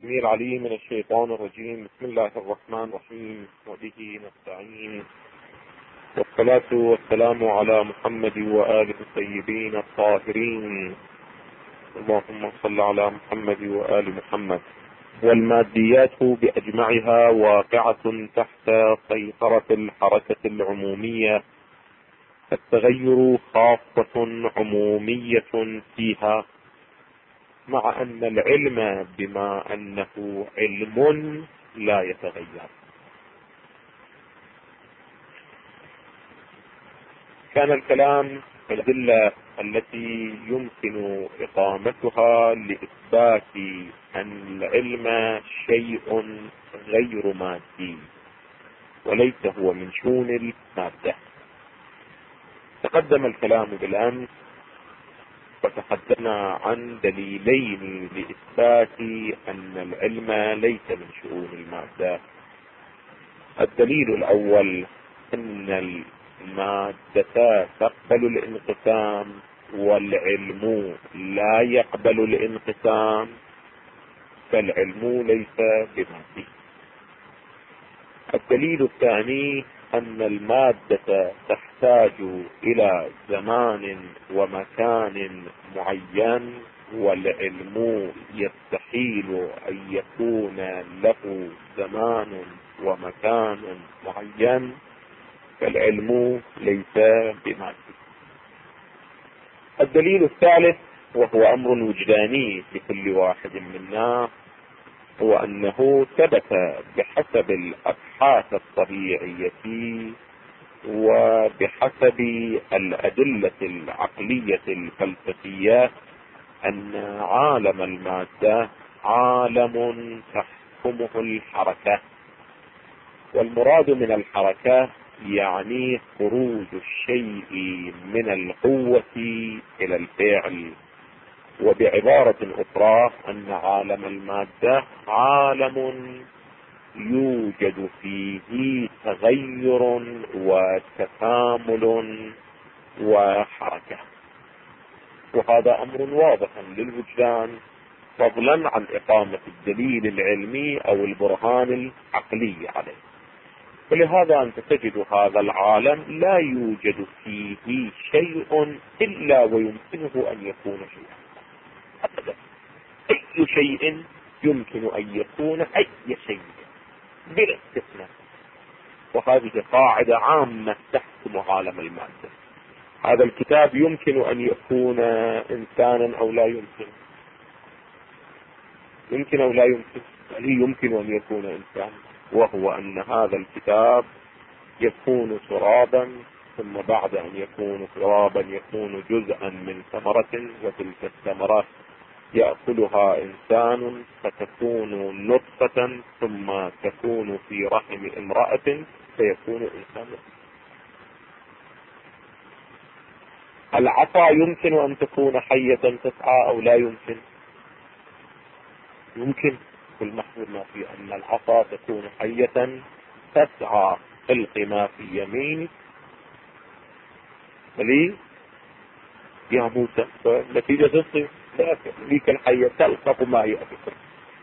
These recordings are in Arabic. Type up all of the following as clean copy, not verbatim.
السميع العليم من الشيطان الرجيم. بسم الله الرحمن الرحيم، وبه نستعين، والصلاة والسلام على محمد وآله الطيبين الطاهرين. اللهم صل على محمد وآل محمد. والماديات بأجمعها واقعة تحت سيطرة الحركة العمومية، التغير خاصة عمومية فيها، مع أن العلم بما أنه علم لا يتغير. كان الكلام في الأدلة التي يمكن إقامتها لإثبات أن العلم شيء غير مادي وليس هو من شؤون المادة. تقدم الكلام بالأمس وتحدثنا عن دليلين لإثبات أن العلم ليس من شؤون المادة. الدليل الأول أن المادة تقبل الانقسام والعلم لا يقبل الانقسام، فالعلم ليس بمادي. الدليل الثاني أن المادة تحتاج إلى زمان ومكان معين، والعلم يستحيل أن يكون له زمان ومكان معين، فالعلم ليس بمادي. الدليل الثالث، وهو أمر وجداني لكل واحد منا، هو أنه ثبت بحسب الأبحاث الطبيعية وبحسب الأدلة العقلية الفلسفية أن عالم المادة عالم تحكمه الحركة، والمراد من الحركة يعني خروج الشيء من القوة إلى الفعل. وبعبارة أخرى أن عالم المادة عالم يوجد فيه تغير وتكامل وحركة، وهذا أمر واضح للوجدان، فضلا عن إقامة الدليل العلمي أو البرهان العقلي عليه. ولهذا أنت تجد هذا العالم لا يوجد فيه شيء إلا ويمكنه أن يكون شيئا أبدا. أي شيء يمكن أن يكون أي شيء بلا استثناء، وهذه قاعدة عامة تحكم عالم المادة. هذا الكتاب يمكن أن يكون إنسانا أو لا يمكن، يمكن أو لا يمكن، بل يمكن أن يكون إنسانا، وهو أن هذا الكتاب يكون ترابا، ثم بعد أن يكون ترابا يكون جزءا من ثمرة، وتلك الثمرات يأكلها إنسان فتكون نطفة، ثم تكون في رحم امرأة فيكون إنسانا. العصا يمكن أن تكون حية تسعى أو لا يمكن؟ يمكن. والمحظور ما في أن العصا تكون حية تسعى، تلق ما في يمينك بلي يا موسى، نتيجة تصير ليك الحية تلقف ما يأكل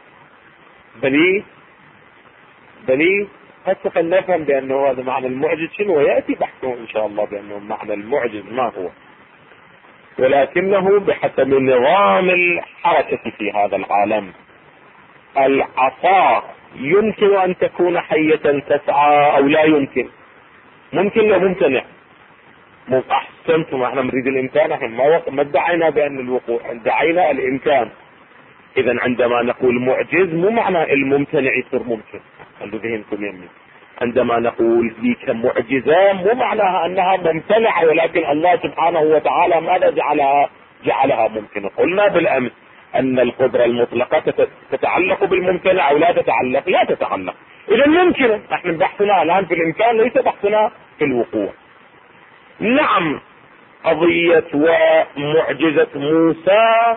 بلي. هسه خلينا نفهم بأنه هذا معنى المعجز شنو، ويأتي بحثه إن شاء الله بأنه معنى المعجز ما هو، ولكنه بحسب نظام الحركة في هذا العالم. العصا يمكن أن تكون حية تسعى أو لا يمكن؟ ممكن لو ممتنع. أحسنتم، احنا نريد الإمكان، احنا ما ادعينا بأن الوقوع، ادعينا الإمكان. إذا عندما نقول معجز مو معنى الممتنع يصير ممكن، خلوا ذهنكم يمين. عندما نقول ذيك معجزة مو معناها أنها ممتنعة، ولكن الله سبحانه وتعالى ماذا جعلها ممكنة. قلنا بالأمس أن القدرة المطلقة تتعلق بالممتنع أو لا تتعلق؟ لا تتعلق. إذا ممكنة. نحن بحثنا الآن في الإمكان، ليس بحثنا في الوقوع. نعم، قضية ومعجزة موسى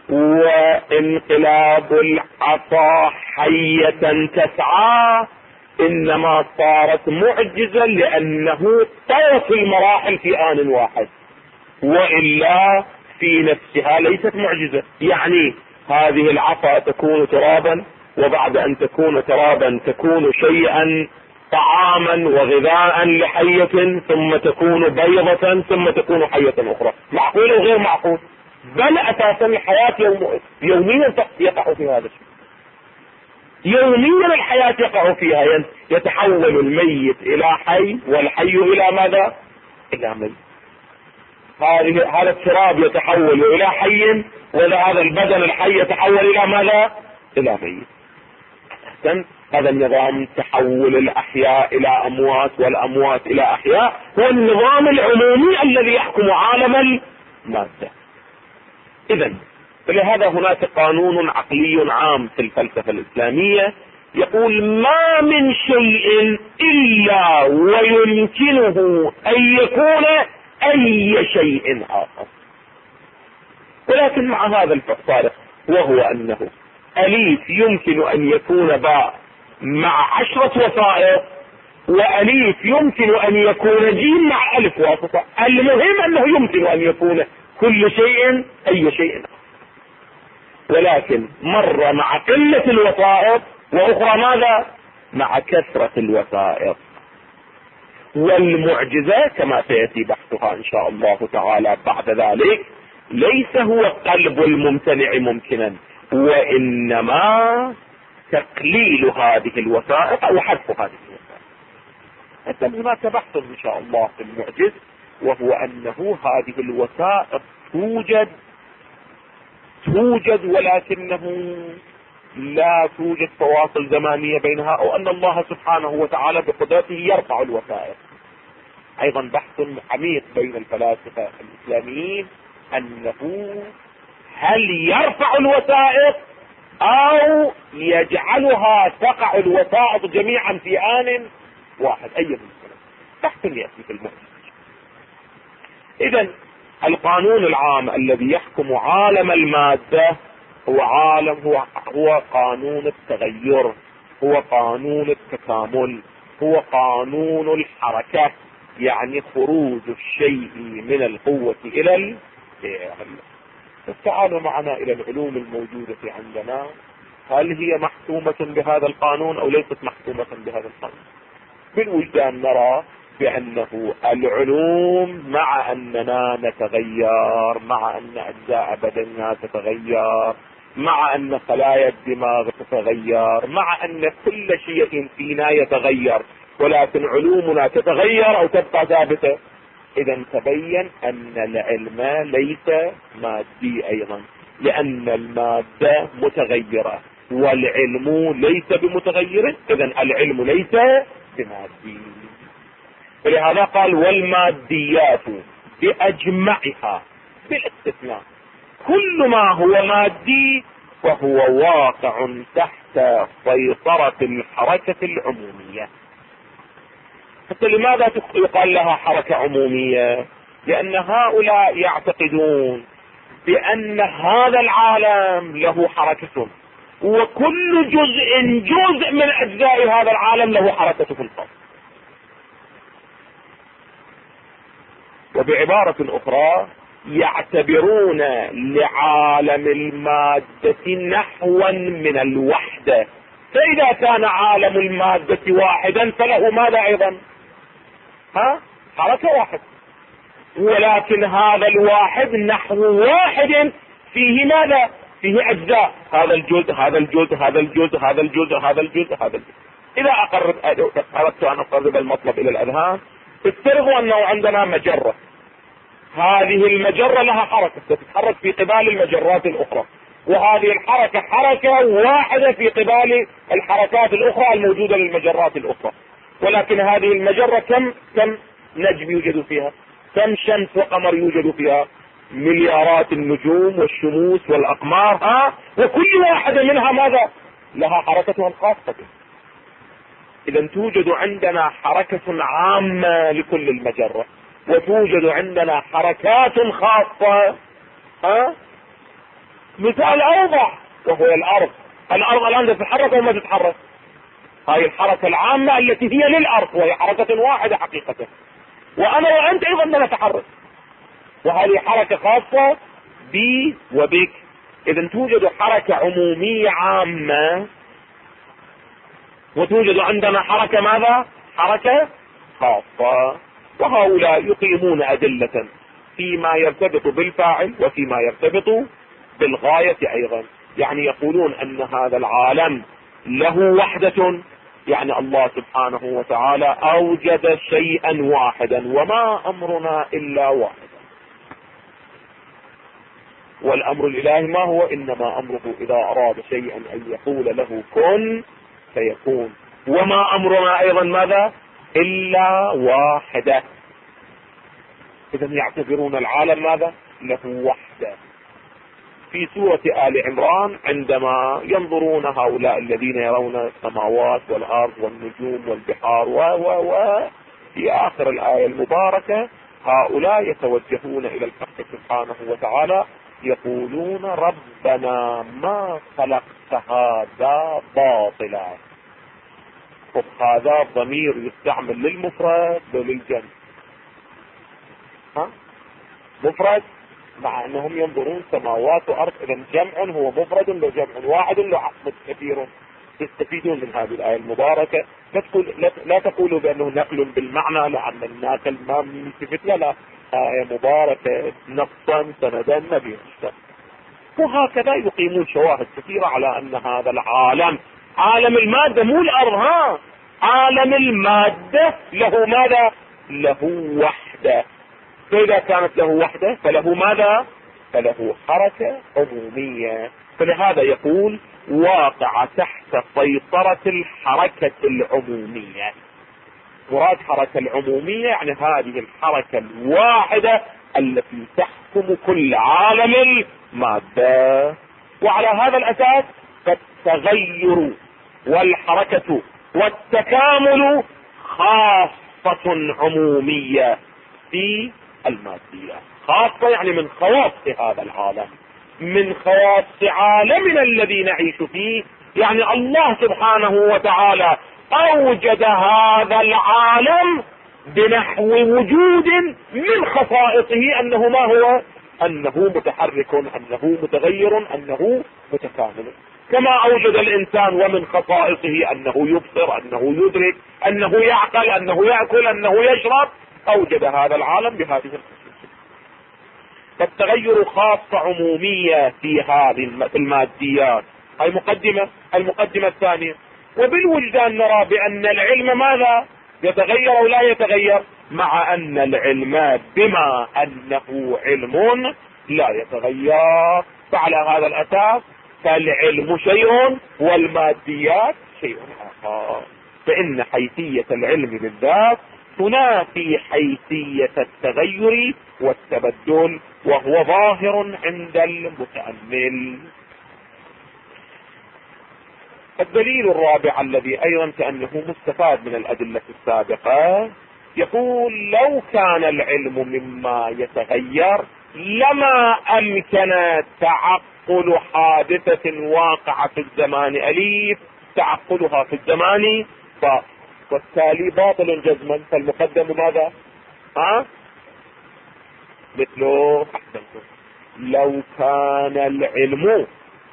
وانقلاب العصا حية تسعى إنما صارت معجزة لأنه طرف المراحل في آن واحد، وإلا في نفسها ليست معجزة. يعني هذه العصا تكون ترابا وبعد ان تكون ترابا تكون شيئا طعاما وغذاء لحية، ثم تكون بيضة، ثم تكون حية اخرى. معقول وغير معقول؟ بل اساسا الحياة يوميا يقع في هذا الشيء، يوميا الحياة يقع فيها، يتحول الميت الى حي والحي الى ماذا؟ الى ميت. هذا التراب يتحول الى حي، وهذا البدن الحي يتحول الى ماذا؟ الى ميت. هذا النظام تحول الاحياء الى اموات والاموات الى احياء هو النظام العمومي الذي يحكم عالم المادة. اذا فلهذا هناك قانون عقلي عام في الفلسفة الاسلامية يقول ما من شيء الا ويمكنه ان يكون اي شيء اخر، ولكن مع هذا الفارق، وهو انه اليف يمكن ان يكون باء مع 10 وسائط، واليف يمكن ان يكون جيم مع الف واسطة. المهم انه يمكن ان يكون كل شيء اي شيء، ولكن مرة مع قلة الوسائط، واخرى ماذا؟ مع كثرة الوسائط. والمعجزة كما سيأتي بحثها ان شاء الله تعالى بعد ذلك ليس هو قلب الممتنع ممكنا، وانما تقليل هذه الوسائط او حذف هذه الوسائط. حتى هناك بحث ان شاء الله في المعجز، وهو انه هذه الوسائط توجد ولكنه لا توجد فواصل زمانية بينها، او ان الله سبحانه وتعالى بقدرته يرفع الوسائط. ايضا بحث عميق بين الفلاسفة الاسلاميين انه هل يرفع الوسائط او يجعلها تقع الوسائط جميعا في آن واحد، اي من بحث يأتي في المعجز. اذا القانون العام الذي يحكم عالم المادة هو قانون التغير، هو قانون التكامل، هو قانون الحركة، يعني خروج الشيء من القوة الى الفعل. تعالوا معنا الى العلوم الموجودة عندنا، هل هي محكومة بهذا القانون او ليست محكومة بهذا القانون؟ بالوجدان نرى بانه العلوم مع اننا نتغير، مع ان اجزاء بدننا تتغير، مع ان خلايا الدماغ تتغير، مع ان كل شيء فينا يتغير، ولكن علومنا تتغير او تبقى ثابتة. اذا تبين ان العلم ليس مادي ايضا، لان المادة متغيرة والعلم ليس بمتغير، اذا العلم ليس بمادي. ولهذا قال والماديات باجمعها بالاستثناء، كل ما هو مادي فهو واقع تحت سيطرة الحركة العمومية. حتى لماذا يقال لها حركة عمومية؟ لأن هؤلاء يعتقدون بأن هذا العالم له حركة، وكل جزء من أجزاء هذا العالم له حركته الخاصة. وبعبارة أخرى يعتبرون لعالم المادة نحوا من الوحدة، فإذا كان عالم المادة واحدا فله ماذا أيضا؟ حركة واحد، ولكن هذا الواحد نحو واحد فيه ماذا؟ فيه أجزاء، هذا الجزء هذا الجزء هذا الجزء هذا الجزء هذا الجزء هذا الجزء. إذا أردت أن أقرب المطلب إلى الأذهان، افترضوا أنه عندنا مجرة، هذه المجرة لها حركة تتحرك في قبال المجرات الأخرى، وهذه الحركة حركة واحدة في قبال الحركات الأخرى الموجودة للمجرات الأخرى. ولكن هذه المجرة كم نجم يوجد فيها؟ كم شمس وقمر يوجد فيها؟ مليارات النجوم والشموس والأقمار، وكل واحدة منها ماذا؟ لها حركتها الخاصة. إذا توجد عندنا حركة عامة لكل المجرة، وتوجد عندنا حركات خاصة. مثال أوضح وهو الأرض الآن تتحرك وما تتحرك، هاي الحركة العامة التي هي للأرض وهي حركة واحدة حقيقة، وأنا وأنت أيضا نتحرك، وهذه حركة خاصة بي وبك. إذا توجد حركة عمومية عامة وتوجد عندنا حركة ماذا؟ حركة خاصة. وهؤلاء يقيمون أدلة فيما يرتبط بالفاعل وفيما يرتبط بالغاية أيضا. يعني يقولون أن هذا العالم له وحدة، يعني الله سبحانه وتعالى أوجد شيئا واحدا وما أمرنا إلا واحدا. والأمر الإلهي ما هو؟ إنما أمره إذا أراد شيئا أن يقول له كن فيكون. وما أمرنا أيضا ماذا؟ إلا واحدة. إذا يعتبرون العالم ماذا؟ له وحدة. في سورة آل عمران عندما ينظرون هؤلاء الذين يرون السماوات والأرض والنجوم والبحار في آخر الآية المباركة هؤلاء يتوجهون إلى الحق سبحانه وتعالى يقولون ربنا ما خلقت هذا باطلا. هذا ضمير يستعمل للمفرد وللجمع. مفرد مع انهم ينظرون سماوات وارض، اذا جمع هو مفرد لجمع واحد لعقد كثير. تستفيدون من هذه الآية المباركة. لا تقولوا بأنه نقل بالمعنى لأن الناقل ما يلتفت لا، آية مباركة نصا سندا نبي. وهكذا يقيمون شواهد كثيرة على أن هذا العالم عالم المادة مو الأرض، عالم المادة له ماذا؟ له وحدة. فإذا كانت له وحدة فله ماذا؟ فله حركة عمومية. فلهذا يقول واقع تحت سيطرة الحركة العمومية. مراد حركة العمومية يعني هذه الحركة الواحدة التي تحكم كل عالم المادة. وعلى هذا الأساس فالتغير والحركة والتكامل خاصة عمومية في المادية. خاصة يعني من خواص هذا العالم، من خواص عالمنا الذي نعيش فيه. يعني الله سبحانه وتعالى أوجد هذا العالم بنحو وجود من خصائصه أنه ما هو؟ أنه متحرك، أنه متغير، أنه متكامل. كما أوجد الإنسان ومن خصائصه أنه يبصر، أنه يدرك، أنه يعقل، أنه يأكل، أنه يشرب، أوجد هذا العالم بهذه الخصائص. فالتغير خاصة عمومية في هذه الماديات. هاي مقدمة. المقدمة الثانية، وبالوجدان نرى بأن العلم ماذا؟ يتغير أو لا يتغير؟ مع أن العلم بما أنه علم لا يتغير. فعلى هذا الأساس فالعلم شيء والماديات شيء آخر. فإن حيثية العلم بالذات تنافي حيثية التغير والتبدل، وهو ظاهر عند المتأمل. الدليل الرابع الذي أيضا كأنه مستفاد من الأدلة السابقة، يقول لو كان العلم مما يتغير لما أمكن تعقل حادثة واقعة في الزمان أليف تعقلها في الزمان والتالي باطل جزما. فالمقدم ماذا؟ مثله أحسنتم. لو كان العلم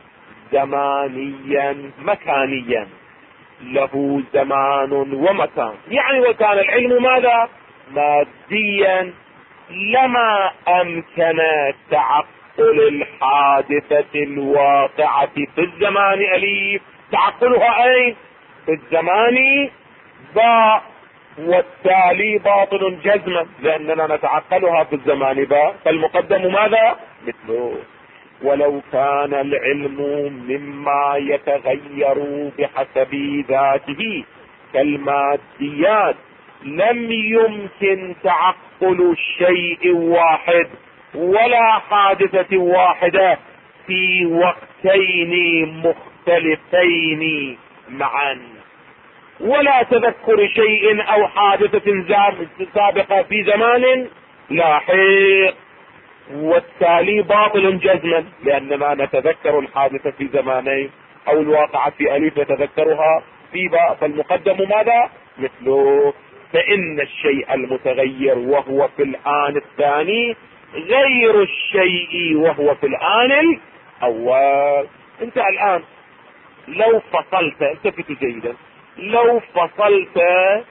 زمانيا مكانيا له زمان ومكان، يعني وكان العلم ماذا؟ ماديا، لما أمكن تعقل الحادثة الواقعة في الزمان أليف تعقلها أين؟ في الزمان باء، والتالي باطل جزما لأننا نتعقلها في الزمان باء. فالمقدم ماذا؟ مثله. ولو كان العلم مما يتغير بحسب ذاته كالماديات لم يمكن تعقل شيء واحد ولا حادثة واحدة في وقتين مختلفين معا، ولا تذكر شيء او حادثة سابقة في زمان لاحق، والتالي باطل جزما لاننا نتذكر الحادثة في زمانين او الواقعة في اليف نتذكرها في باء. فالمقدم ماذا؟ مثله. فان الشيء المتغير وهو في الآن الثاني غير الشيء وهو في الآن الاول. انت الآن لو فصلت، التفت جيدا، لو فصلت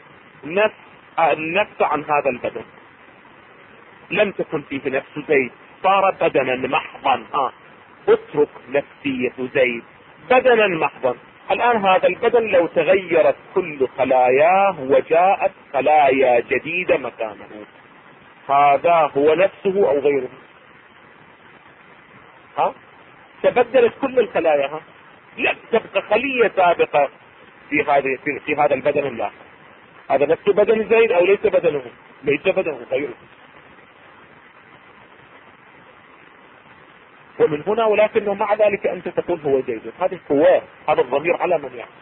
النفس عن هذا البدن لم تكن فيه نفس زيد، صار بدنا محضا. اترك نفسية زيد، بدنا محضا. الآن هذا البدن لو تغيرت كل خلاياه وجاءت خلايا جديدة مكانه، هذا هو نفسه أو غيره؟ تبدلت كل الخلايا، لا تبقى خلية سابقة في هذا البدن الآخر. هذا نفس بدن زيد أو ليس بدنه؟ ليس بدنه، غيره. ومن هنا ولكنه مع ذلك أنت تقول هو زيد. هذه هو هذا الضمير على من يعود؟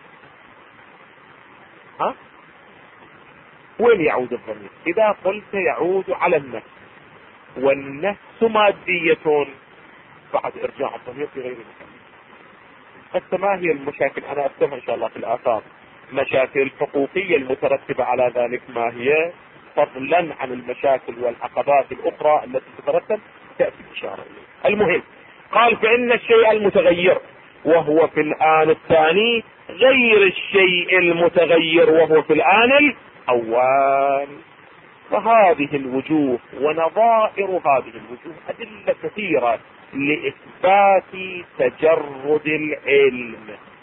وين يعود الضمير؟ إذا قلت يعود على النفس، والنفس مادية، بعد إرجاع الضمير في غير مكان. حتى ما هي المشاكل؟ أنا أفتهم إن شاء الله في الآثار. مشاكل الحقوقية المترتبة على ذلك ما هي، فضلا عن المشاكل والعقبات الأخرى التي تترتب، تأتي إشارة إليه. المهم قال فإن الشيء المتغير وهو في الآن الثاني غير الشيء المتغير وهو في الآن الأول. فهذه الوجوه ونظائر هذه الوجوه أدلة كثيرة لإثبات تجرد العلم،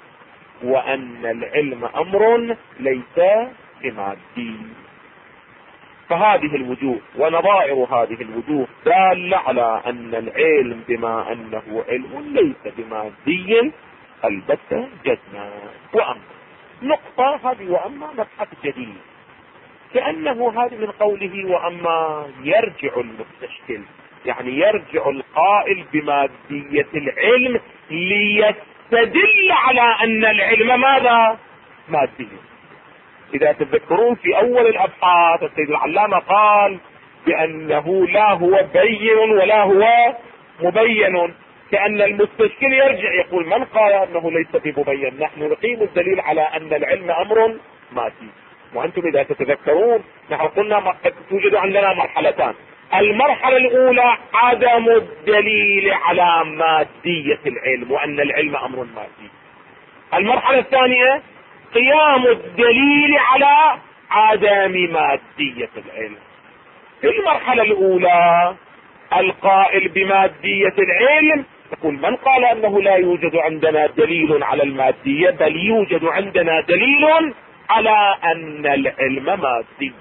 وأن العلم أمر ليس بمادي. فهذه الوجوه ونظائر هذه الوجوه دالة على أن العلم بما أنه علم ليس بمادي البتة جزما. وأما نقطة هذه وأما مبحث جديد، كأنه هذا من قوله وأما يرجع المستشكل، يعني يرجع القائل بمادية العلم ليستدل على أن العلم ماذا؟ مادي. إذا تذكرون في أول الأبحاث السيد العلامة قال بأنه لا هو بين ولا هو مبين، كأن المستشكل يرجع يقول من قال أنه ليس بمبين؟ نحن نقيم الدليل على أن العلم أمر مادي. وأنتم إذا تتذكرون نحن قلنا توجد عندنا مرحلتان. المرحلة الأولى عدم الدليل على مادية العلم وأن العلم أمر مادي. المرحلة الثانية قيام الدليل على عدم مادية العلم. في المرحلة الأولى القائل بمادية العلم يقول من قال أنه لا يوجد عندنا دليل على المادية، بل يوجد عندنا دليل على أن العلم مادي.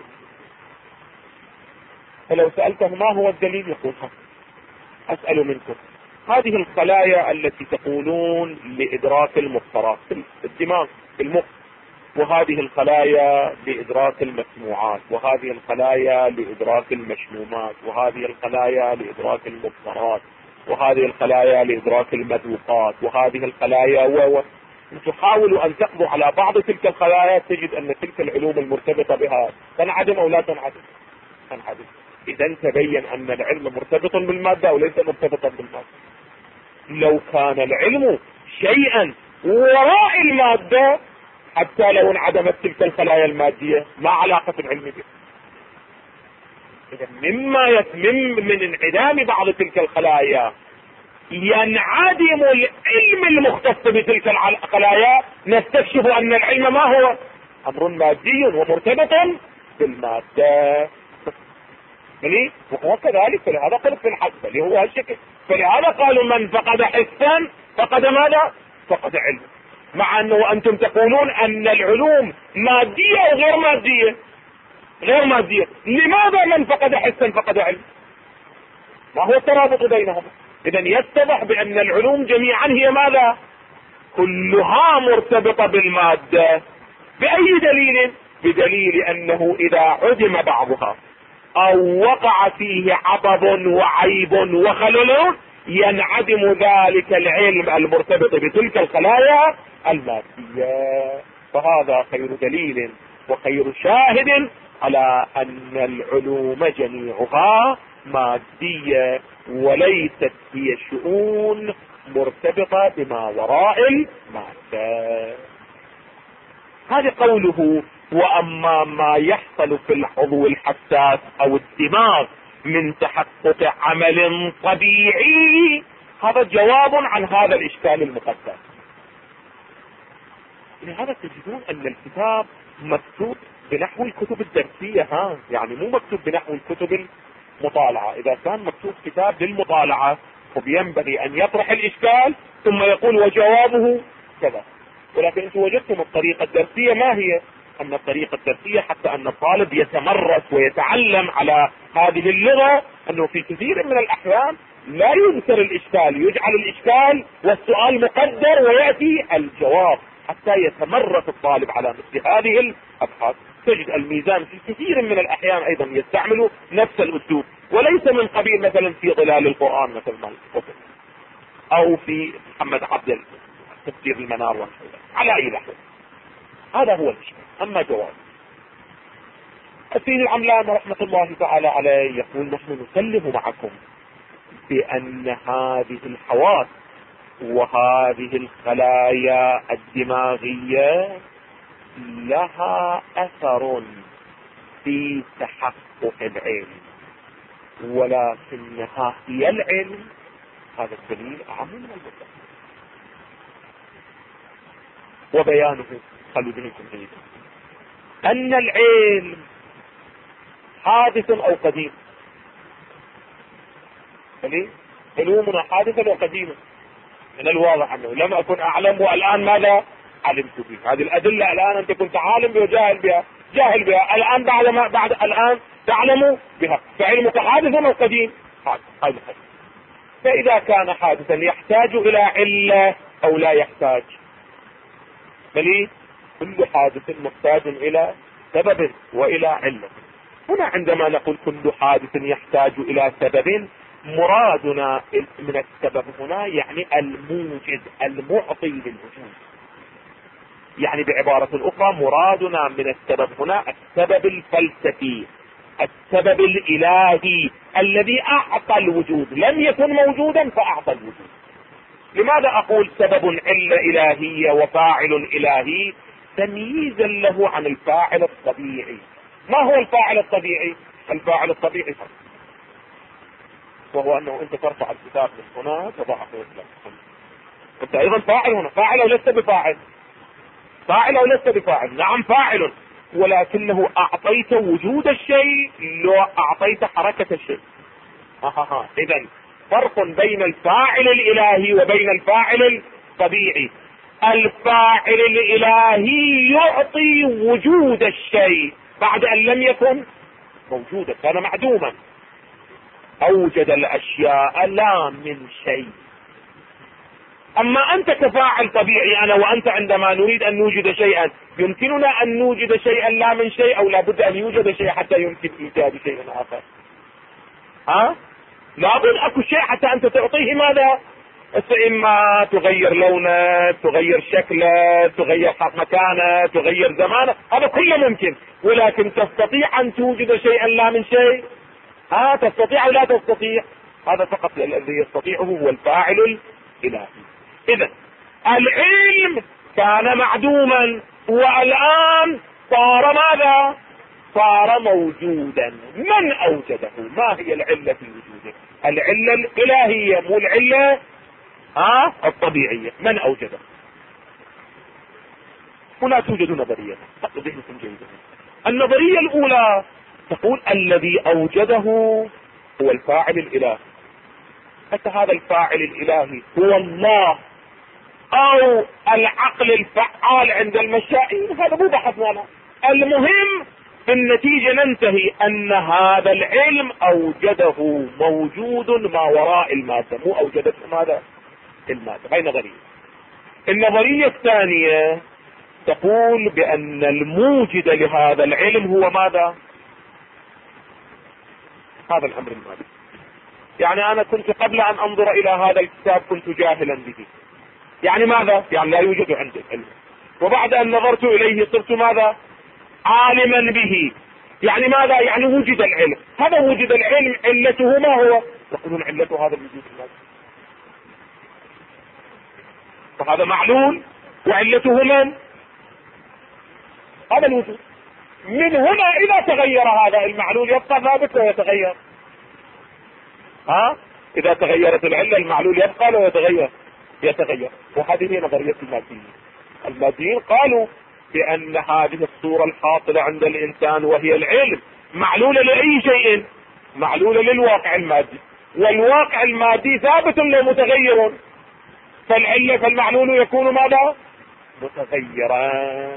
فلو سألته ما هو الدليل يقول أسأل منكم هذه الخلايا التي تقولون لإدراك المضطرات في الدماغ في المخ، وهذه الخلايا لإدراك المسموعات، وهذه الخلايا لإدراك المشمومات، وهذه الخلايا لإدراك المبصرات، وهذه الخلايا لإدراك المذوقات، وهذه الخلايا تحاولوا أن تقضوا على بعض تلك الخلايا، تجد أن تلك العلوم المرتبطة بها تنعدم أو لا تنعدم؟ تنعدم. إذا تبين أن العلم مرتبط بالمادة وليس مرتبطا بالمادة. لو كان العلم شيئا وراء المادة، حتى لو انعدمت تلك الخلايا المادية ما علاقة العلم بها. إذا من انعدام بعض تلك الخلايا ينعدم العلم المختص بتلك الخلايا، نستكشف أن العلم ما هو؟ أمر مادي ومرتبط بالمادة. وهو كذلك، فلهذا قلت في الحسب اللي هو هالشكل. فلهذا قالوا من فقد حسا فقد ماذا؟ فقد علم. مع أنه أنتم تقولون أن العلوم مادية أو غير مادية؟ غير مادية. لماذا من فقد حسا فقد علم؟ ما هو الترابط بينهم؟ إذن يتضح بأن العلوم جميعا هي ماذا؟ كلها مرتبطة بالمادة. بأي دليل؟ بدليل أنه إذا عدم بعضها أو وقع فيه عطب وعيب وخلل ينعدم ذلك العلم المرتبط بتلك الخلايا المادية. فهذا خير دليل وخير شاهد على أن العلوم جميعها مادية وليست هي شؤون مرتبطة بما وراء المادة. هذا قوله وأما ما يحصل في العضو الحساس أو الدماغ من تحقق عمل طبيعي، هذا جواب عن هذا الإشكال المقدم. لهذا تجدون ان الكتاب مكتوب بنحو الكتب الدرسية، يعني مو مكتوب بنحو الكتب المطالعة. اذا كان مكتوب كتاب للمطالعة فبينبغي ان يطرح الاشكال ثم يقول وجوابه كذا. ولكن انتم وجدتم الطريقة الدرسية ما هي؟ ان الطريقة الدرسية حتى ان الطالب يتمرس ويتعلم على هذه اللغة، انه في كثير من الاحيان لا يذكر الاشكال، يجعل الاشكال والسؤال مقدر ويأتي الجواب حتى يتمرس الطالب على مثل هذه الابحاث. تجد الميزان في كثير من الاحيان ايضا يستعمل نفس الاسلوب، وليس من قبيل مثلا في ظلال القرآن مثل ما قلت، او في محمد عبد تفسير المنار والحوله. على اي لحظة هذا هو الاشكال. اما جواب السيد العملان رحمة الله تعالى عليه يقول نحن نسلم معكم بأن هذه الحواس وهذه الخلايا الدماغية لها أثر في تحقق العلم، ولكنها هي العلم. هذا الدليل أعم من المطلق. وبيانه خلوا ذهنكم جيدا أن العلم حادث أو قديم. علومنا حادثة وقديمة. من الواضح أنه لم أكن أعلم والآن ماذا علمت به. هذه الأدلة الآن أنت كنت عالم بها جاهل بها الآن بعد الآن تعلم بها، فعلمك حادث أو قديم؟ حادث. فإذا كان حادثا يحتاج إلى علة أو لا يحتاج؟ بل كل حادث محتاج إلى سبب وإلى علة. هنا عندما نقول كل حادث يحتاج إلى سبب، مرادنا من السبب هنا يعني الموجد المعطي للوجود. يعني بعبارة أخرى مرادنا من السبب هنا السبب الفلسفي، السبب الإلهي الذي أعطى الوجود، لم يكن موجودا فأعطى الوجود. لماذا أقول سبب علة إلهية وفاعل إلهي؟ تمييزا له عن الفاعل الطبيعي. ما هو الفاعل الطبيعي؟ الفاعل الطبيعي فرق، وهو أنه أنت ترفع الكتاب من هنا تضعه مثلا، أنت أيضا فاعل هنا، فاعل أو لست بفاعل؟ فاعل أو لست بفاعل؟ نعم فاعل، ولكنه أعطيت وجود الشيء لو أعطيت حركة الشيء. إذن فرق بين الفاعل الإلهي وبين الفاعل الطبيعي. الفاعل الإلهي يعطي وجود الشيء بعد أن لم يكن موجودا، كان معدوما. أوجد الأشياء لا من شيء. أما أنت كفاعل طبيعي أنا وأنت عندما نريد أن نوجد شيئا يمكننا أن نوجد شيئا لا من شيء، أو لابد أن يوجد شيء حتى يمكن إيجاد شيء آخر؟ لابد أكو شيء حتى أنت تعطيه ماذا؟ إما تغير لونه، تغير شكله، تغير مكانه، تغير زمانه، هذا كله ممكن. ولكن تستطيع أن توجد شيئا لا من شيء؟ تستطيع أو لا تستطيع؟ هذا فقط الذي يستطيعه هو الفاعل الإلهي. إذن العلم كان معدوما والآن صار ماذا؟ صار موجودا. من أوجده؟ ما هي العلة في وجوده؟ العلة الإلهية مو العلة الطبيعية. من أوجده؟ هنا توجد نظرية ذهنكم جيدا. النظرية الأولى تقول الذي أوجده هو الفاعل الإلهي. حتى هذا الفاعل الإلهي هو الله أو العقل الفعال عند المشائين، هذا مو بحثنا. المهم في النتيجة ننتهي أن هذا العلم أوجده موجود ما وراء المادة، مو أوجدته ماذا؟ المادة. هاي نظرية. النظرية الثانية تقول بأن الموجد لهذا العلم هو ماذا؟ هذا الأمر المادي. يعني أنا كنت قبل أن أنظر إلى هذا الكتاب كنت جاهلا به، يعني ماذا؟ يعني لا يوجد عندي العلم. وبعد أن نظرت إليه صرت ماذا؟ عالما به. يعني ماذا؟ يعني وجد العلم. هذا وجد العلم علته ما هو؟ يقولون علته هذا الوجود المادي، فهذا معلول وعلته من؟ هذا الوجود. من هنا إذا تغير هذا المعلول يبقى ثابت ويتغير. إذا تغيرت العلة المعلول يبقى ولا يتغير؟ يتغير. وهذه هي نظرية المادية. الماديين قالوا بأن هذه الصورة الحاصلة عند الإنسان وهي العلم معلولة لأي شيء، معلولة للواقع المادي، والواقع المادي ثابت لا متغير، فالعلة فالمعلول يكون ماذا؟ متغيرا.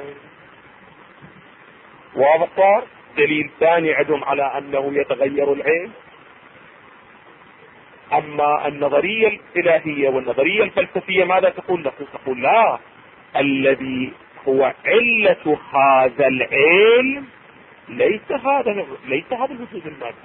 واضح صار؟ دليل ثاني عندهم على أنه يتغير العلم. أما النظرية الإلهية والنظرية الفلسفية ماذا تقول؟ تقول لا، الذي هو علة هذا العلم ليس هذا الوجود المادي.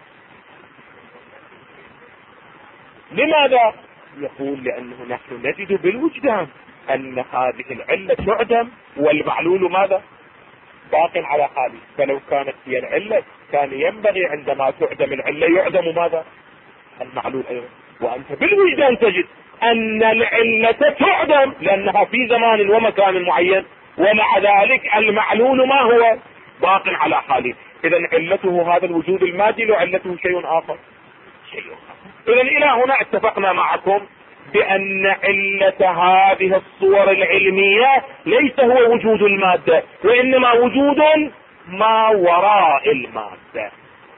لماذا؟ يقول لأنه نحن نجد بالوجدان أن هذه العلة تعدم والمعلول ماذا؟ باق على حاله. فلو كانت هي العلة كان ينبغي عندما تعدم العلة يعدم ماذا؟ المعلول أيضا. وأنت بالوجدان تجد أن العلة تعدم لأنها في زمان ومكان معين، ومع ذلك المعلول ما هو؟ باق على حاله. إذا علته هذا الوجود المادي وعلته شيء آخر. إذا إلى هنا اتفقنا معكم بأن علة هذه الصور العلمية ليس هو وجود المادة، وإنما وجود ما وراء المادة.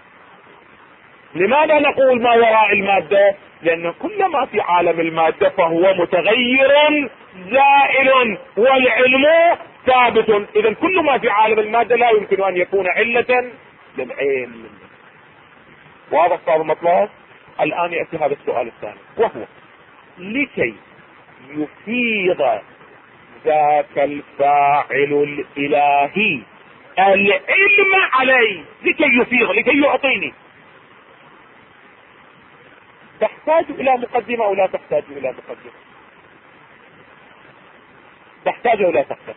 لماذا نقول ما وراء المادة؟ لأن كل ما في عالم المادة فهو متغير زائل والعلم ثابت. إذا كل ما في عالم المادة لا يمكن أن يكون علة للعلم. واضح صار المطلب؟ الآن يأتي هذا السؤال الثاني، وهو لكي يفيض ذاك الفاعل الإلهي العلم علي، لكي يعطيني، تحتاج إلى مقدمة أو لا تحتاج إلى مقدمة؟ تحتاج أو لا تحتاج؟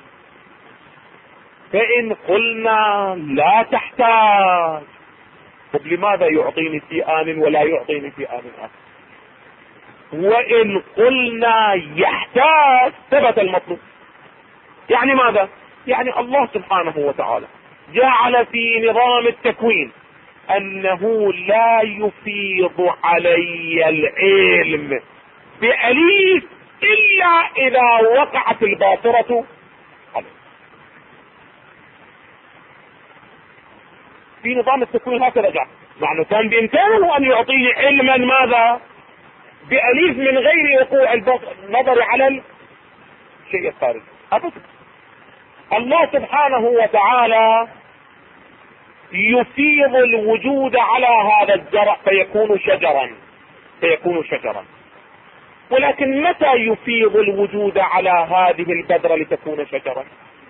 فإن قلنا لا تحتاج، طب لماذا يعطيني في آن ولا يعطيني في آن آخر؟ وإن قلنا يحتاج ثبت المطلوب. يعني ماذا؟ يعني الله سبحانه وتعالى جعل في نظام التكوين أنه لا يفيض علي العلم بأليف إلا إذا وقعت الباطرة عليه. في نظام التكوين هكذا جاء، معنى كان بإمكانه أن يعطيه علما ماذا؟ بأليف من غير وقوع النظر على الشيء الخارجي أبدا. الله سبحانه وتعالى يفيض الوجود على هذا الزرع فيكون شجرا. ولكن متى يفيض الوجود على هذه البذرة لتكون شجرا؟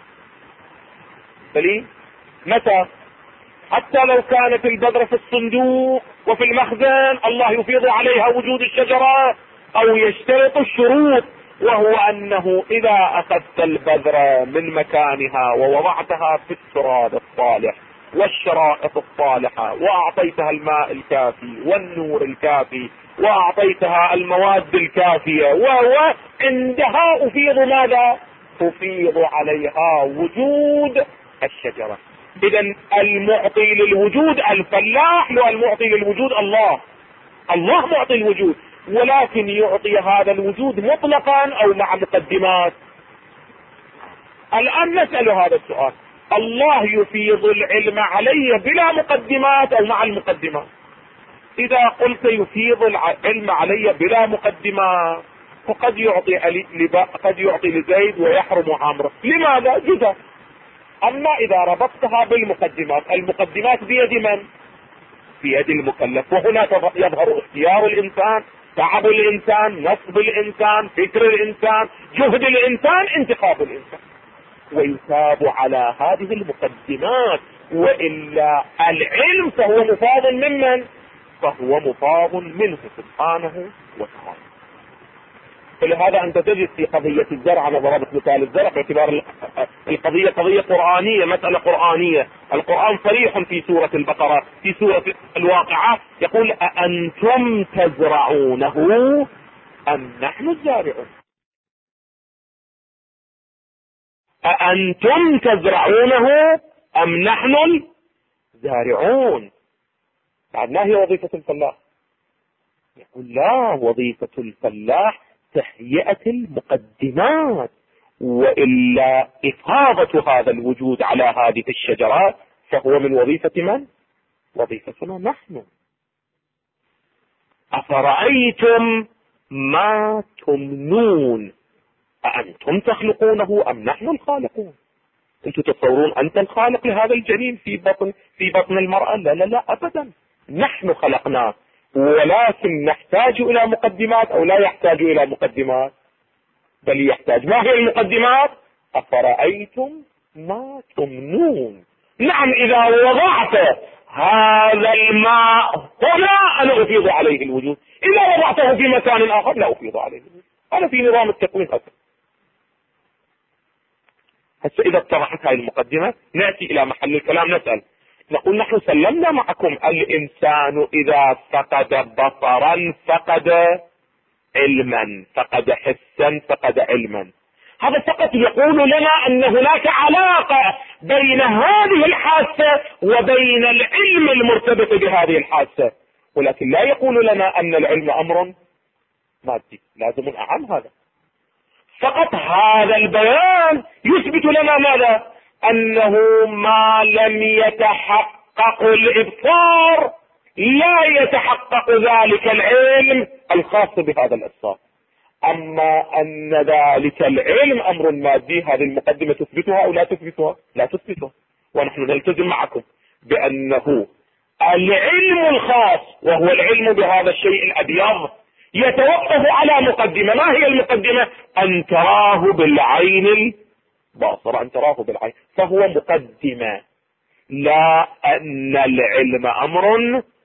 بلي متى؟ حتى لو كانت البذرة في الصندوق وفي المخزن الله يفيض عليها وجود الشجرة، أو يشترط الشروط، وهو أنه إذا أخذت البذرة من مكانها ووضعتها في التراب الصالح والشرائط الصالحة وأعطيتها الماء الكافي والنور الكافي وأعطيتها المواد الكافية، وهو عندها أفيض ماذا؟ أفيض عليها وجود الشجرة. إذا المعطي للوجود الفلاح، والمعطي للوجود الله معطي الوجود، ولكن يعطي هذا الوجود مطلقا أو مع مقدمات. الآن نسأل هذا السؤال، الله يفيض العلم علي بلا مقدمات أو مع المقدمات؟ إذا قلت يفيض العلم علي بلا مقدمات فقد يعطي لزيد ويحرم عمرو. لماذا؟ جزء. أما إذا ربطتها بالمقدمات، المقدمات بيد من؟ بيد المكلف، وهنا يظهر اختيار الإنسان، تعب الإنسان، نصب الإنسان، فكر الإنسان، جهد الإنسان، انتخاب الإنسان، ويثاب على هذه المقدمات. وإلا العلم فهو مفاض ممن؟ فهو مفاض منه سبحانه وتعالى. فلهذا أنت تجد في قضية الزرع، أنا ضربت مثال الزرع باعتبار القضية قضية قرآنية، مسألة قرآنية. القرآن صريح في سورة البقرة، في سورة الواقعة يقول أأنتم تزرعونه أم نحن الزارعون؟ أأنتم تزرعونه أم نحن الزارعون؟ بعد ما هي وظيفة الفلاح؟ يقول لا، وظيفة الفلاح تهيئة المقدمات وإلا إفاضة هذا الوجود على هذه الشجرات فهو من وظيفة من؟ وظيفتنا نحن. أفرأيتم ما تمنون أأنتم تخلقونه أم نحن الخالقون؟ أنتم تتصورون أنت الخالق لهذا الجنين في بطن المرأة؟ لا لا لا أبدا، نحن خلقناه، ولكن نحتاج إلى مقدمات أو لا يحتاج إلى مقدمات؟ بل يحتاج. ما هي المقدمات؟ أفرأيتم ما تمنون. نعم، إذا وضعت هذا الماء هنا أنا أفيض عليه الوجود، إذا وضعته في مكان آخر لا أفيض عليه الوجود. هذا في نظام التكوين هذا. هسه إذا اتضحت هذه المقدمة نأتي إلى محل الكلام، نسأل، نقول نحن سلمنا معكم الإنسان إذا فقد بصرا فقد علما، فقد حسا فقد علما. هذا فقط يقول لنا أن هناك علاقة بين هذه الحاسة وبين العلم المرتبط بهذه الحاسة، ولكن لا يقول لنا أن العلم أمر مادي لازم أعم. هذا فقط هذا البيان يثبت لنا ماذا؟ أنه ما لم يتحقق الإبصار لا يتحقق ذلك العلم الخاص بهذا الإبصار. أما أن ذلك العلم أمر مادي، هذه المقدمة تثبتها أو لا تثبتها؟ لا تثبتها. ونحن نلتزم معكم بأنه العلم الخاص وهو العلم بهذا الشيء الأبيض يتوقف على مقدمة. ما هي المقدمة؟ أن تراه بالعين الباصرة، أن تراه بالعين، فهو مقدمة، لا أن العلم أمر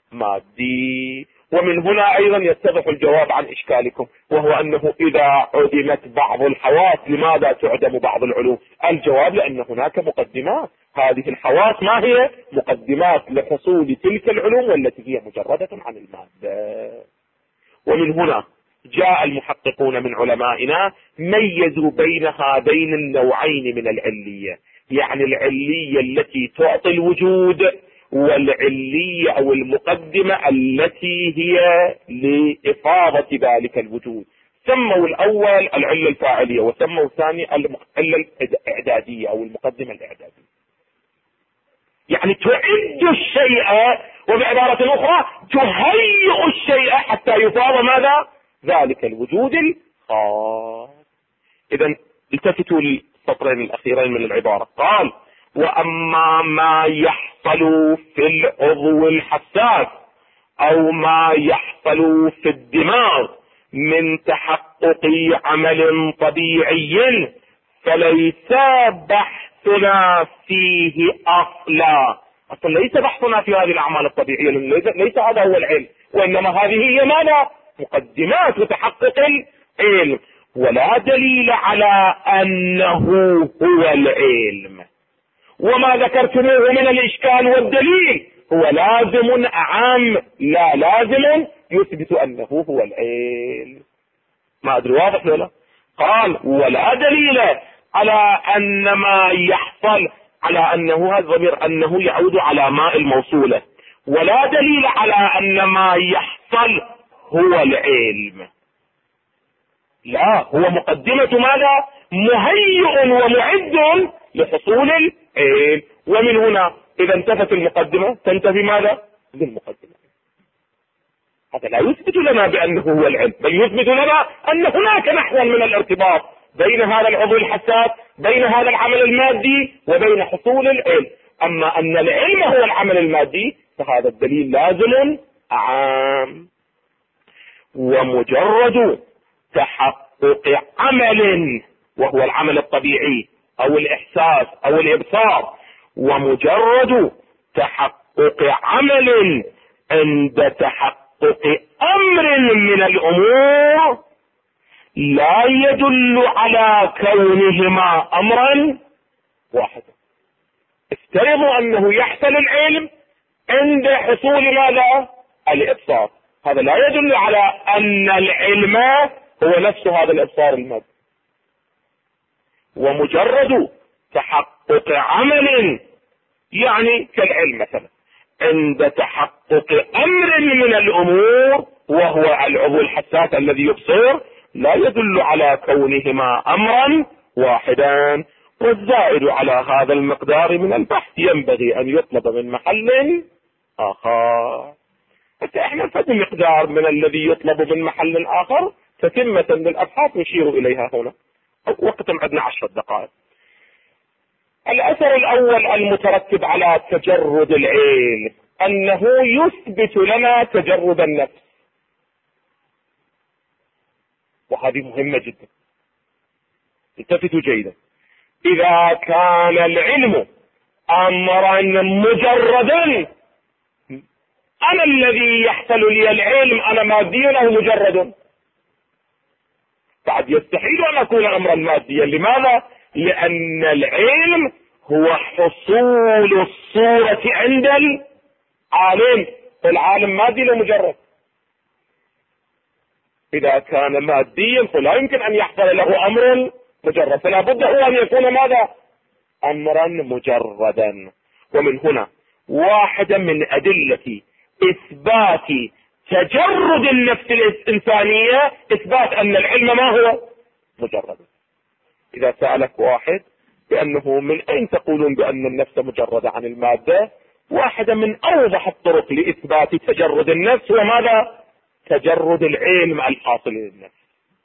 مادي. ومن هنا أيضا يتضح الجواب عن إشكالكم، وهو أنه إذا عدمت بعض الحواس لماذا تعدم بعض العلوم؟ الجواب لأن هناك مقدمات. هذه الحواس ما هي؟ مقدمات لحصول تلك العلوم والتي هي مجردة عن المادة. ومن هنا جاء المحققون من علمائنا ميزوا بين هذين النوعين من العلية، يعني العلية التي تعطي الوجود والعلية أو المقدمة التي هي لإفاضة ذلك الوجود. سموا الأول العلة الفاعلية وسموا الثاني العلة الإعدادية أو المقدمة الإعدادية، يعني تعد الشيء، وبعبارة أخرى تهيئ الشيء حتى يفاض ماذا؟ ذلك الوجود الخاص. إذا التفتوا للسطرين الأخيرين من العبارة. قال: وأما ما يحصل في العضو الحساس أو ما يحصل في الدماغ من تحقق عمل طبيعي فليس بحثنا فيه أصلا. ليس بحثنا في هذه الأعمال الطبيعية، ليس هذا هو العلم، وإنما هذه هي ماذا؟ مقدمات وتحقق العلم، ولا دليل على أنه هو العلم. وما ذكرتموه من الإشكال والدليل هو لازم أعم، لا لازم يثبت أنه هو العلم. ما أدري واضح ولا؟ قال: ولا دليل على أن ما يحصل، على أنه هذا الضمير أنه يعود على ماء الموصولة، ولا دليل على أن ما يحصل هو العلم. لا، هو مقدمة ماذا؟ مهيئ ومعد لحصول العلم. ومن هنا إذا انتفت المقدمة تنتفي ماذا؟ بالمقدمة. هذا لا يثبت لنا بأنه هو العلم، بل يثبت لنا أن هناك نحوا من الارتباط بين هذا العضو الحساس، بين هذا العمل المادي، وبين حصول العلم. أما أن العلم هو العمل المادي فهذا الدليل لازم عام. ومجرد تحقق عمل، وهو العمل الطبيعي أو الإحساس أو الإبصار، ومجرد تحقق عمل عند تحقق أمر من الأمور لا يدل على كونهما أمرا واحدا. افترضوا أنه يحصل العلم عند حصول ماذا؟ الإبصار، هذا لا يدل على أن العلم هو نفس هذا الإبصار المادي. ومجرد تحقق عمل، يعني كالعلم مثلا، عند تحقق أمر من الأمور وهو العضو الحساس الذي يبصر، لا يدل على كونهما أمرا واحدا، والزائد على هذا المقدار من البحث ينبغي أن يطلب من محل آخر. حتى احنا فد مقدار من الذي يطلب من محل آخر تتمة للأبحاث نشير إليها هنا. وقت عندنا 10 دقائق. الأثر الأول المترتب على تجرد العلم أنه يثبت لنا تجرد النفس، وهذه مهمة جدا، التفتوا جيدا. إذا كان العلم أمرا مجردا، أنا الذي يحصل لي العلم أنا مادي أو مجرد؟ بعد يستحيل أن أكون أمرا ماديا. لماذا؟ لأن العلم هو حصول الصورة عند العالم، والعالم مادي لا مجرد. إذا كان ماديا فلا يمكن أن يحصل له أمر مجرد، فلا بد هو أن يكون ماذا؟ أمرا مجردا. ومن هنا واحدة من أدلة إثبات تجرد النفس الإنسانية إثبات أن العلم ما هو؟ مجرد. إذا سألك واحد بأنه من أين تقولون بأن النفس مجردة عن المادة؟ واحدة من أوضح الطرق لإثبات تجرد النفس هو ماذا؟ تجرد العلم الحاصل للنفس.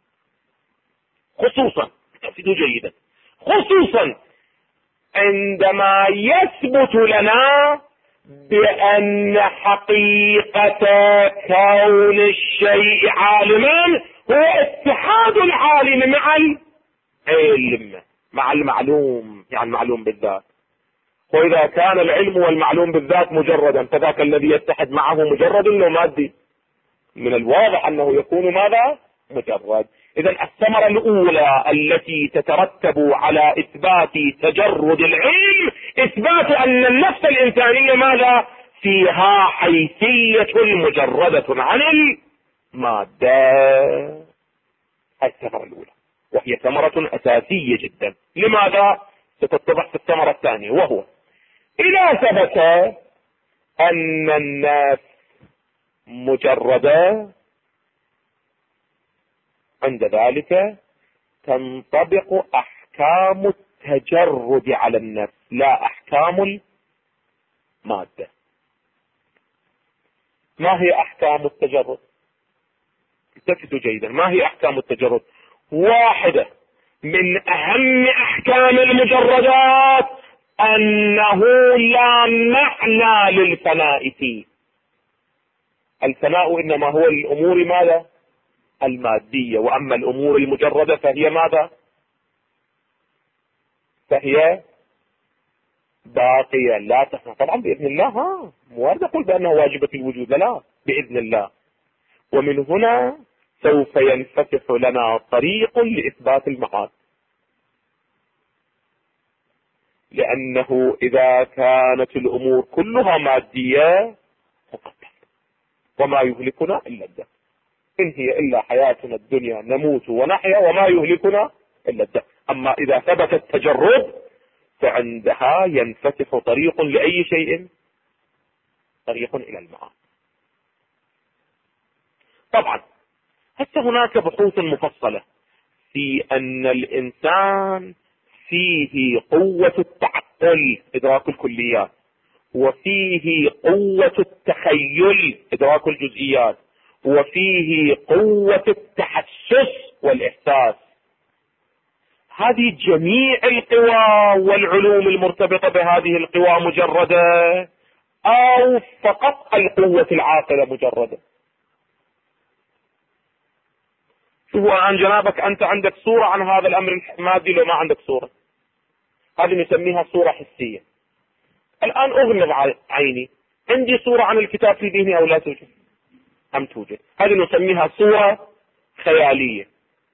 خصوصا تأخذوا جيدا، خصوصا عندما يثبت لنا بأن حقيقة كون الشيء عالما هو اتحاد العالم مع العلم، مع المعلوم، يعني المعلوم بالذات. وإذا كان العلم والمعلوم بالذات مجردا فذاك الذي يتحد معه مجرد أو مادي؟ من الواضح أنه يكون ماذا؟ مجرد. إذا الثمرة الأولى التي تترتب على إثبات تجرد العلم إثبات أن النفس الإنسانية ماذا؟ فيها حيثية مجردة عن المادة. الثمرة الأولى، وهي ثمرة أساسية جدا. لماذا؟ ستتضح في الثمرة الثانية، وهو إذا ثبت أن النفس مجردة عند ذلك تنطبق أحكام التجرد على النفس لا أحكام المادة. ما هي أحكام التجرد؟ التفتوا جيدا، ما هي أحكام التجرد؟ واحدة من أهم أحكام المجردات أنه لا معنى للفناء فيه. الفناء إنما هو الأمور ماذا؟ المادية، وأما الأمور المجردة فهي ماذا؟ فهي باقية لا تفنى. طبعا بإذن الله، موارد أقول بأنه واجبة الوجود، لا، بإذن الله. ومن هنا سوف ينفتح لنا طريق لإثبات المعاد، لأنه إذا كانت الأمور كلها مادية فقط وما يهلكنا إلا الدم، إن هي إلا حياتنا الدنيا نموت ونحيا وما يهلكنا إلا الدم. أما إذا ثبت التجرد فعندها ينفتح طريق لأي شيء، طريق إلى المعاد. طبعا هسه هناك بحوث مفصلة في أن الإنسان فيه قوة التعقل إدراك الكليات، وفيه قوة التخيل إدراك الجزئيات، وفيه قوة التحسس والإحساس. هذه جميع القوى والعلوم المرتبطة بهذه القوى مجردة أو فقط القوة العاقلة مجردة؟ شو عن جنابك أنت عندك صورة عن هذا الأمر المادي لو ما عندك صورة؟ هذه نسميها صورة حسية. الآن أغمض عيني، عندي صورة عن الكتاب في ذهني أو لا توجد؟ أم توجد؟ هذه نسميها صورة خيالية.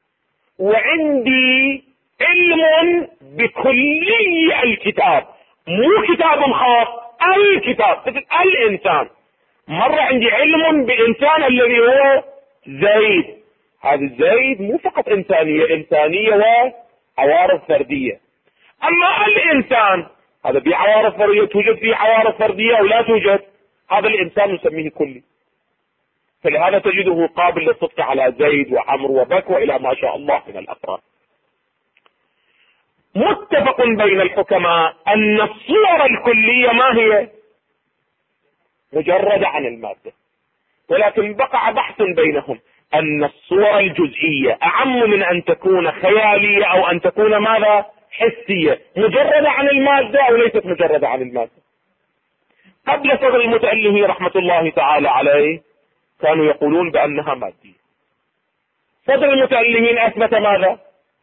وعندي علم بكلي الكتاب، مو كتاب خاص، الكتاب مثل الإنسان. مرة عندي علم بإنسان الذي هو زيد، هذا الزيد مو فقط إنسانية وعوارض فردية. أما الإنسان هذا بعوارض فردية، توجد فيه عوارض فردية أو لا توجد، هذا الإنسان نسميه كلي. فلهذا تجده قابل للصدق على زيد وعمر وبك وإلى ما شاء الله من الأفراد. متفق بين الحكماء أن الصور الكلية ما هي؟ مجردة عن المادة. ولكن بقع بحث بينهم أن الصور الجزئية أعم من أن تكون خيالية أو أن تكون ماذا؟ حسية. مجردة عن المادة أو ليست مجردة عن المادة؟ قبل صدر المتألهي رحمة الله تعالى عليه كانوا يقولون بأنها مادية. صدر المتألهين أثبت ماذا؟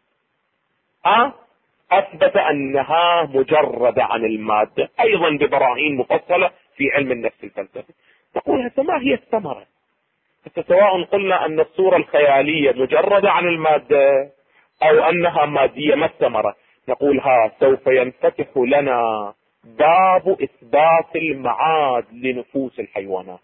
أثبت أنها مجردة عن المادة، أيضا ببراهين مفصلة في علم النفس الفلسفي. تقول هسه ما هي الثمرة؟ سواء قلنا أن الصورة الخيالية مجردة عن المادة أو أنها مادية، ما الثمرة؟ نقول سوف ينفتح لنا باب إثبات المعاد لنفوس الحيوانات،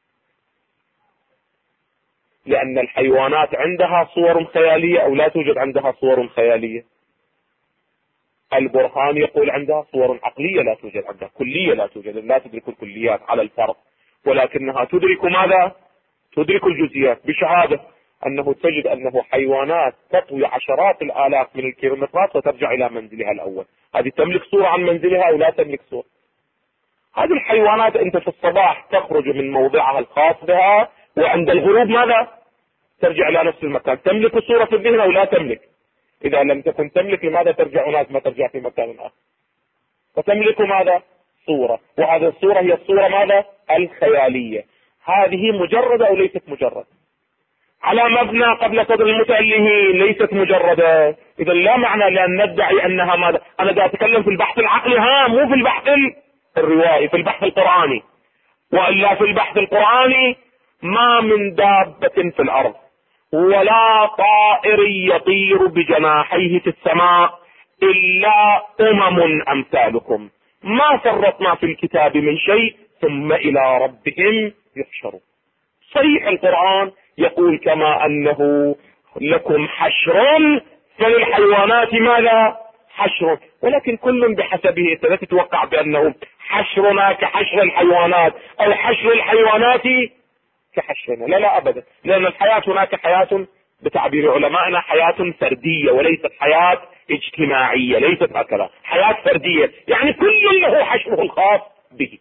لأن الحيوانات عندها صور خيالية أو لا توجد عندها صور خيالية؟ البرهان يقول عندها صور عقلية لا توجد عندها، كلية لا توجد، لا تدرك الكليات على الفرض، ولكنها تدرك ماذا؟ تدرك الجزئيات، بشهادة أنه تجد أنه حيوانات تطوي عشرات الآلاف من الكيلومترات وترجع إلى منزلها الأول. هذه تملك صورة عن منزلها أو لا تملك صورة؟ هذه الحيوانات أنت في الصباح تخرج من موضعها الخاص بها وعند الغروب ماذا؟ ترجع إلى نفس المكان. تملك صورة في الذهن أو لا تملك؟ إذا لم تكن تملك لماذا ترجع هناك ما ترجع في مكان آخر؟ فتملك ماذا؟ صورة، وهذه الصورة هي الصورة ماذا؟ الخيالية. هذه مجردة أو ليست مجردة؟ على مبنى قبل صدر المتألهين ليست مجردة. إذا لا معنى لأن ندعي أنها ماذا؟ أنا دا أتكلم في البحث العقلي، مو في البحث الروائي، في البحث القرآني. وإلا في البحث القرآني ما من دابة في الأرض ولا طائر يطير بجناحيه في السماء إلا أمثالكم ما فرطنا في الكتاب من شيء ثم إلى ربهم يحشرون. صحيح القرآن يقول كما أنه لكم حشر فللحيوانات ماذا؟ حشر، ولكن كل بحسبه. أنت لا تتوقع بأنه حشرنا كحشر الحيوانات أو حشر الحيوانات كحشرنا، لا أبدا، لأن الحياة هناك حياة بتعبير علمائنا حياة فردية وليست حياة اجتماعية، ليست هكذا، حياة فردية، يعني كل له حشره الخاص به.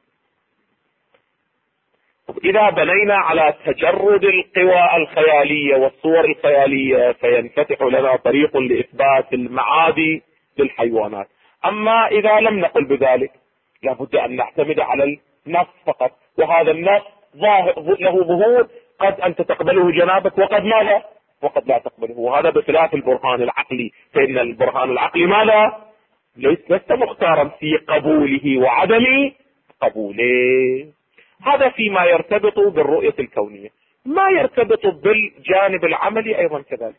إذا بنينا على تجرد القوى الخيالية والصور الخيالية فينفتح لنا طريق لإثبات المعاد للحيوانات. أما إذا لم نقل بذلك لابد أن نعتمد على النص فقط، وهذا النص له ظهور قد أنت تقبله جنابك وقد ماذا؟ وقد لا تقبله، وهذا بخلاف البرهان العقلي، فإن البرهان العقلي ماذا؟ لست مختارا في قبوله وعدم قبوله. هذا فيما يرتبط بالرؤية الكونية. ما يرتبط بالجانب العملي أيضا كذلك.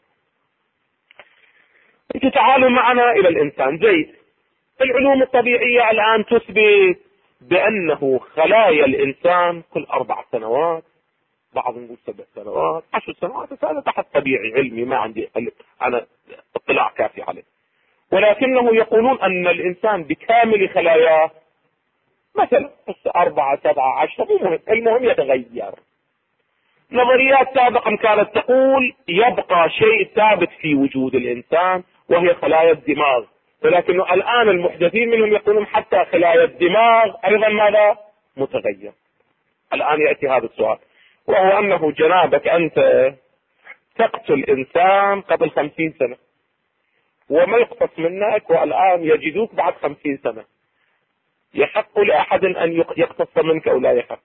انتوا تعالوا معنا إلى الإنسان. زيد العلوم الطبيعية الآن تثبت بأنه خلايا الإنسان كل 4 سنوات، بعض نقول 7 سنوات 10 سنوات، هذا تحت طبيعي علمي ما عندي أنا اطلاع كافي عليه، ولكنه يقولون أن الإنسان بكامل خلاياه مثلا 4 7 10 مو المهم يتغير. نظريات سابقا كانت تقول يبقى شيء ثابت في وجود الإنسان وهي خلايا الدماغ، ولكن الآن المحدثين منهم يقولون حتى خلايا الدماغ أيضا ماذا؟ متغير. الآن يأتي هذا السؤال، وهو أنه جنابك أنت تقتل إنسان قبل 50 سنة وما يقتص منك، والآن يجدوك بعد 50 سنة، يحق لأحد أن يقتص منك أو لا يحق؟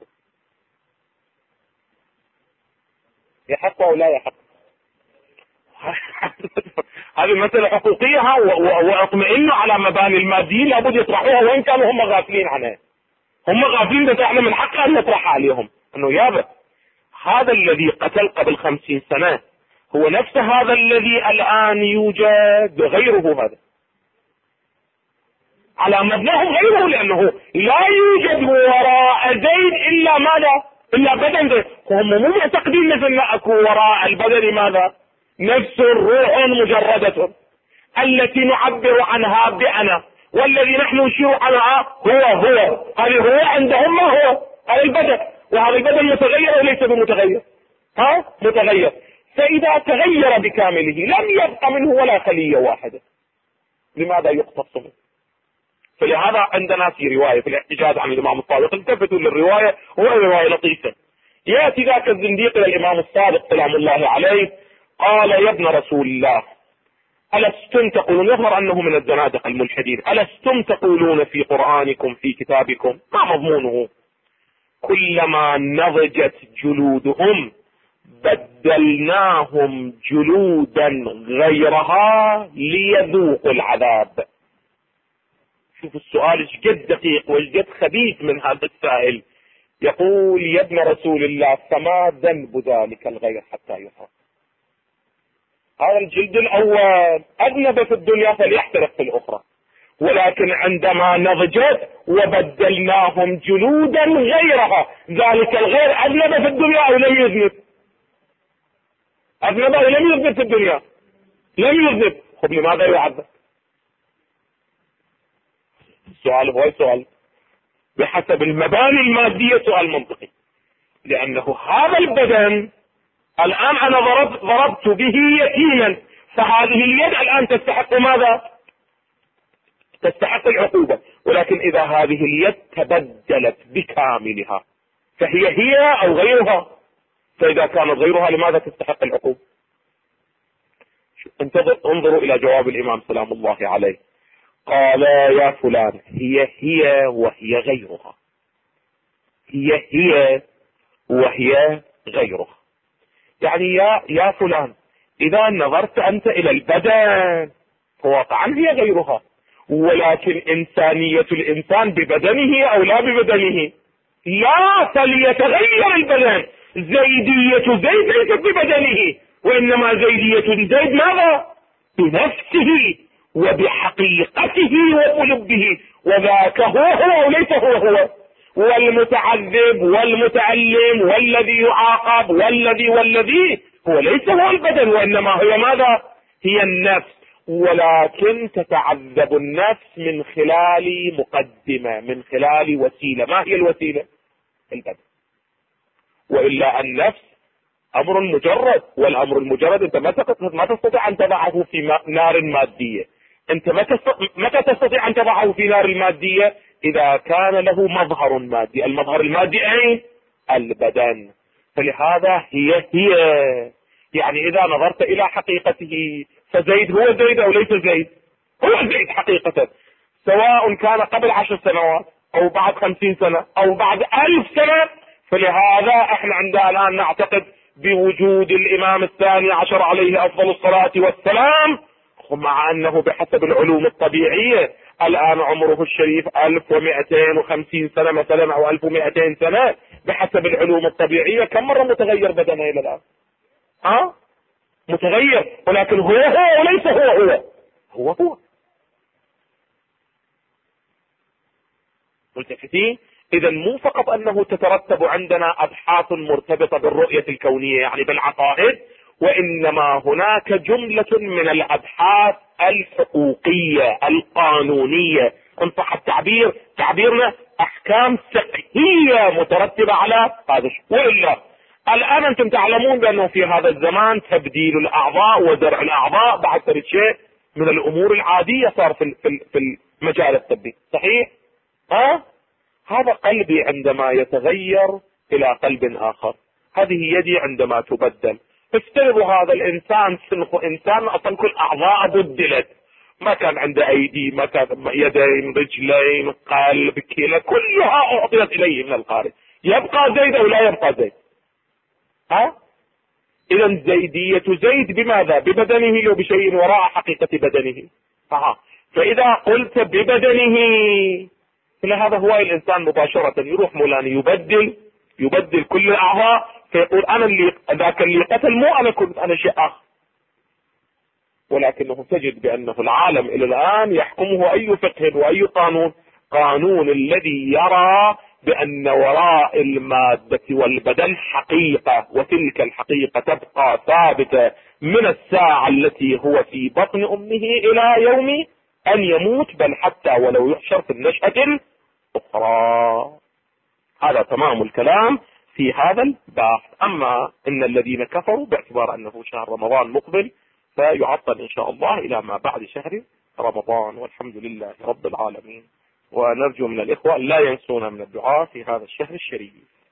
يحق أو لا يحق؟ هذه مسألة حقوقية، واطمئنوا على مباني الماديين لابد يطرحوها وإن كانوا هم غافلين عنها. هم غافلين، بس احنا من حقنا أن نطرحها عليهم أنه يابا هذا الذي قتل قبل 50 سنة هو نفس هذا الذي الآن يوجد، غيره هذا على مبناهم غيره، لأنه لا يوجد وراء زيد إلا ماذا؟ إلا بدن زيد. هم مو معتقدين مثل أكو وراء البدن ماذا؟ نفس روح مجردة التي نعبر عنها بأنا، والذي نحن نشير عنها هو هذه هو عندهم ما هو هذا البدن، وهذا البدن متغير وليس بمتغير، متغير. فإذا تغير بكامله لم يبقى منه ولا خلية واحدة، لماذا يقتص منه؟ فلهذا عندنا في رواية في الاحتجاج عن الإمام الصادق، التفتوا للرواية، هو رواية لطيفة. يأتي ذاك الزنديق إلى الإمام الصادق سلام الله عليه، قال: يا ابن رسول الله، ألستم تقولون، يظهر أنه من الزنادقة الملحدين، ألستم تقولون في قرآنكم في كتابكم، ما مضمونه؟ كلما نضجت جلودهم بدلناهم جلودا غيرها ليذوقوا العذاب. شوف السؤال ايش قد دقيق وايش قد خبيث من هذا السائل. يقول: يا ابن رسول الله، فما ذنب ذلك الغير حتى يحرق؟ هذا الجلد الأول أذنب في الدنيا فليحترق في الأخرى، ولكن عندما نضجت وبدلناهم جلودا غيرها، ذلك الغير أذنب في الدنيا أو لم يذنب؟ أذنب أو لم يذنب في الدنيا؟ لم يذنب. خب لماذا يعذب؟ السؤال هو سؤال بحسب المباني المادية سؤال منطقي، لأنه هذا البدن الآن أنا ضربت به يتيما، فهذه اليد الآن تستحق ماذا؟ تستحق العقوبة. ولكن إذا هذه اليد تبدلت بكاملها فهي هي أو غيرها؟ فإذا كانت غيرها لماذا تستحق العقوبة؟ انظروا إلى جواب الإمام سلام الله عليه. قال: يا فلان، هي هي وهي غيرها، هي هي وهي غيرها. يعني يا فلان، إذا نظرت أنت إلى البدن فواقعا هي غيرها، ولكن إنسانية الإنسان ببدنه أو لا ببدنه؟ لا، فليتغير البدن. زيدية زيد ليست ببدنه، وإنما زيدية زيد ماذا؟ بنفسه وبحقيقته وقلبه، وذاك هو وليس هو. والمتعذب والمتعلم والذي يعاقب والذي هو ليس هو البدن، وإنما هو ماذا؟ هي النفس. ولكن تتعذب النفس من خلال مقدمة، من خلال وسيلة. ما هي الوسيلة؟ البدن. وإلا النفس أمر مجرد، والأمر المجرد أنت ما تستطيع أن تضعه في نار مادية. أنت متى تستطيع أن تضعه في نار المادية؟ إذا كان له مظهر مادي. المظهر المادي أين؟ البدن. فلهذا هي يعني إذا نظرت إلى حقيقته فزيد هو زيد أو ليس زيد؟ هو زيد حقيقة، سواء كان قبل 10 سنوات أو بعد 50 سنة أو بعد 1000 سنة. فلهذا احنا عندنا الآن نعتقد بوجود الإمام الثاني عشر عليه أفضل الصلاة والسلام، مع أنه بحسب العلوم الطبيعية الآن عمره الشريف 1250 سنة مثلا أو 1200 سنة. بحسب العلوم الطبيعية كم مرة متغير بدنه إلى الآن؟ متغير، ولكن هو وليس هو. ملتفتين؟ إذا مو فقط أنه تترتب عندنا أبحاث مرتبطة بالرؤية الكونية يعني بالعقائد، وإنما هناك جملة من الأبحاث الحقوقية القانونية، إن صح التعبير، تعبيرنا أحكام فقهية مترتبة على هذا. وإلا الآن أنتم تعلمون بأنه في هذا الزمان تبديل الأعضاء وزرع الأعضاء بعد ثلاث شيء من الأمور العادية صار في المجال الطبي، صحيح؟ هذا قلبي عندما يتغير إلى قلب آخر، هذه يدي عندما تبدل. افترضوا هذا الإنسان سنخ إنسان أصلا كل أعضاء بدلت، ما كان عنده أيدي، ما كان يدين، رجلين، قلب، كلى، كلها أعطيت إليه من الخارج. يبقى زيد أو لا يبقى زيد؟ إذا زيدية زيد بماذا؟ ببدنه وبشيء وراء حقيقة بدنه. فإذا قلت ببدنه فهذا هو الإنسان مباشرة يروح مولانا يبدل كل الأعضاء، فيقول أنا ذاك اللي قتل مو أنا، كنت أنا شيء آخر. ولكنه تجد بأنه العالم إلى الآن يحكمه أي فقه وأي قانون الذي يرى بأن وراء المادة والبدن حقيقة، وتلك الحقيقة تبقى ثابتة من الساعة التي هو في بطن أمه إلى يوم أن يموت، بل حتى ولو يحشر في النشأة الأخرى. هذا تمام الكلام في هذا الباب. أما إن الذين كفروا باعتبار أنه شهر رمضان مقبل فيعطل إن شاء الله إلى ما بعد شهر رمضان، والحمد لله رب العالمين. ونرجو من الإخوة لا ينسونا من الدعاء في هذا الشهر الشريف.